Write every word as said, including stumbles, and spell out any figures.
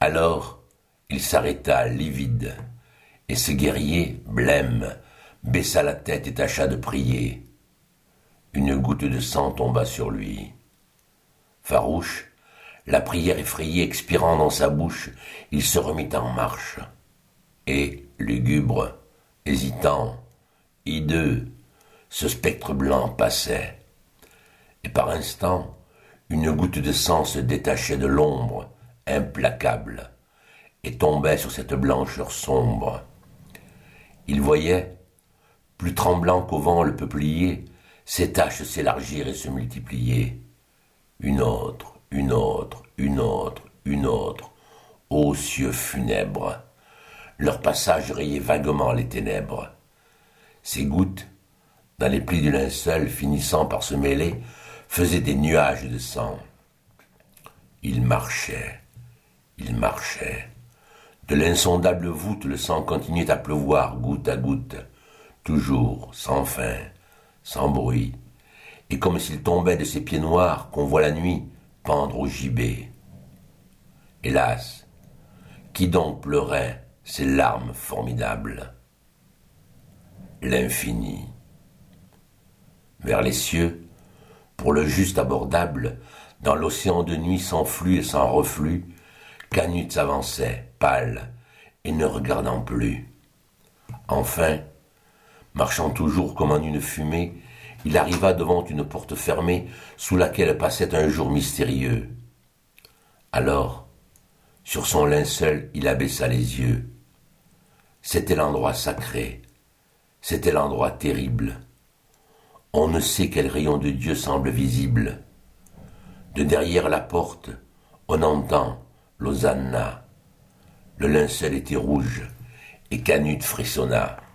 Alors, il s'arrêta livide, et ce guerrier, blême, baissa la tête et tâcha de prier. Une goutte de sang tomba sur lui. Farouche, la prière effrayée expirant dans sa bouche, il se remit en marche. Et, lugubre, hésitant, hideux, ce spectre blanc passait. Et par instants, une goutte de sang se détachait de l'ombre, implacable, et tombait sur cette blancheur sombre. Il voyait, plus tremblant qu'au vent le peuplier, ses taches s'élargir et se multiplier. Une autre, une autre, une autre, une autre, ô cieux funèbres. Leur passage rayait vaguement les ténèbres. Ces gouttes, dans les plis du linceul finissant par se mêler, faisaient des nuages de sang. Il marchait, il marchait. De l'insondable voûte, le sang continuait à pleuvoir goutte à goutte, toujours, sans fin, sans bruit, et comme s'il tombait de ces pieds noirs qu'on voit la nuit pendre au gibet. Hélas, qui donc pleurait ces larmes formidables? L'infini. Vers les cieux, pour le juste abordable, dans l'océan de nuit sans flux et sans reflux, Canute s'avançait, pâle, et ne regardant plus. Enfin, marchant toujours comme en une fumée, il arriva devant une porte fermée sous laquelle passait un jour mystérieux. Alors, sur son linceul, il abaissa les yeux. C'était l'endroit sacré, c'était l'endroit terrible. On ne sait quel rayon de Dieu semble visible. De derrière la porte, on entend l'Hosanna. Le linceul était rouge, et Canute frissonna.